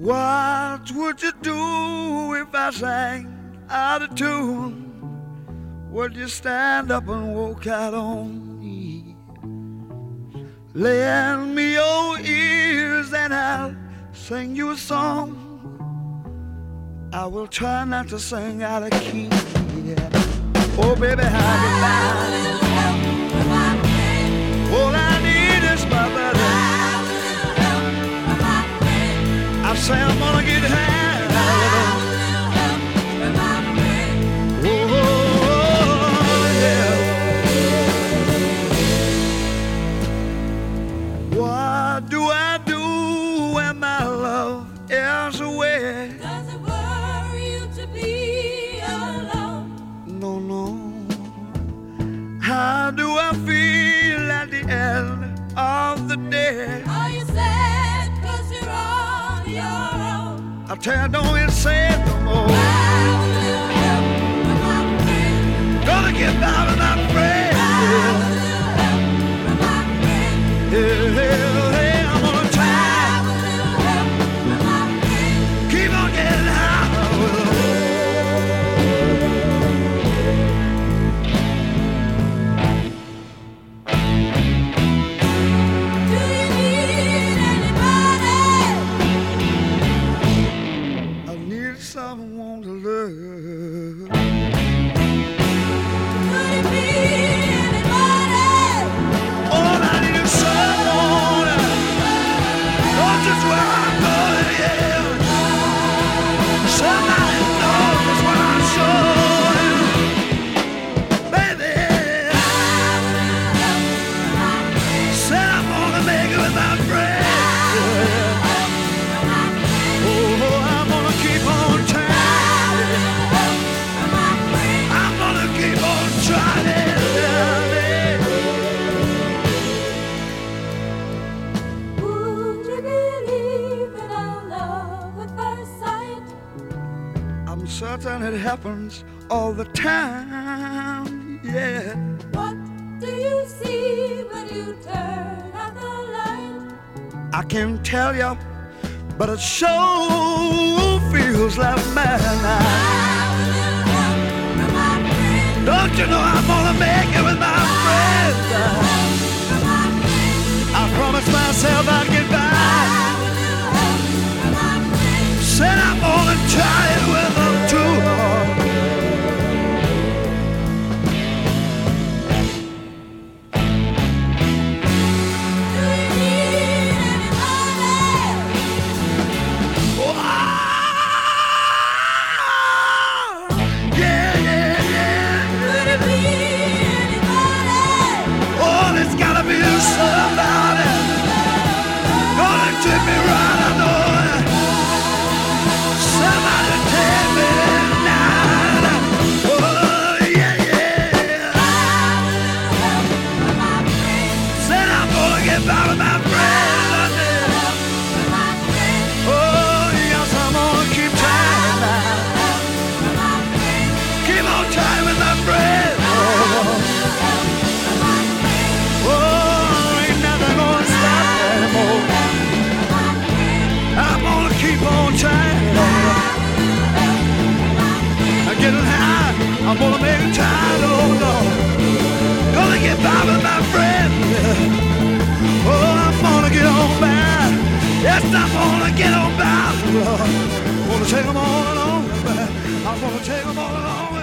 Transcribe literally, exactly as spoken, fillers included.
What would you do if I sang out of tune? Would you stand up and walk out on me? Lend me your ears and I'll sing you a song. I will try not to sing out of key. Yeah. Oh, baby, how you like? All I need is my buddy. I say I'm gonna get high. Oh, yeah. What do I do when my love is away? Does it worry you to be alone? No, no. How do I feel at the end of the day? Are you sad cause you're on your own? I tell you, don't even say it no more. Gonna get by with my friend. Yeah, yeah, yeah, I'm gonna try. Keep on getting high. Do you need anybody? I need someone to love. Could it be anybody? All I need is someone. Knows just where I'm going, yeah. Somebody knows just what I'm showing. Baby, said I'm gonna make it with my friend. Oh, I'm gonna keep on trying. I'm gonna keep on trying. Would you believe in our love at first sight? I'm certain it happens all the time, yeah. What do you see when you turn out the light? I can't tell you, but it sure feels like madness. Don't you know I'm gonna make it with my friends? I promised myself I'd get by. Said I'm gonna try it with them too. Do you need anybody? Wow. Yeah, yeah, yeah. Could it be anybody? Oh, there's gotta be somebody gonna treat me right, I know it. Somebody take me tonight. Oh, yeah, yeah. Said I'm gonna get by with my friends. Oh, yes, I'm gonna keep trying now. Keep on trying with my friends. Oh, ain't nothing gonna stop me anymore. I'm gonna keep on trying. I'm getting high. I'm gonna make it time, oh Lord. Gonna get by with my friend. Oh, I'm gonna get on by. Yes, I'm gonna get on by, Lord. Gonna take them all along. I'm gonna take them all along.